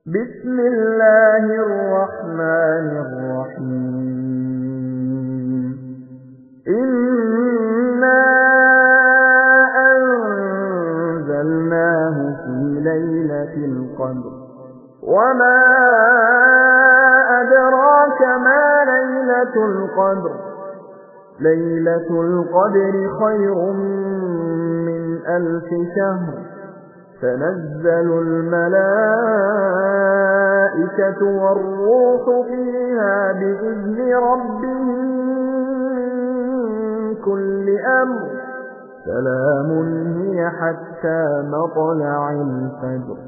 بسم الله الرحمن الرحيم إنا أنزلناه في ليلة القدر وما أدراك ما ليلة القدر ليلة القدر خير من 1000 شهر تنزل الملائكة والروح فيها بإذن ربهم من كل أمر سلام هي حتى مطلع الفجر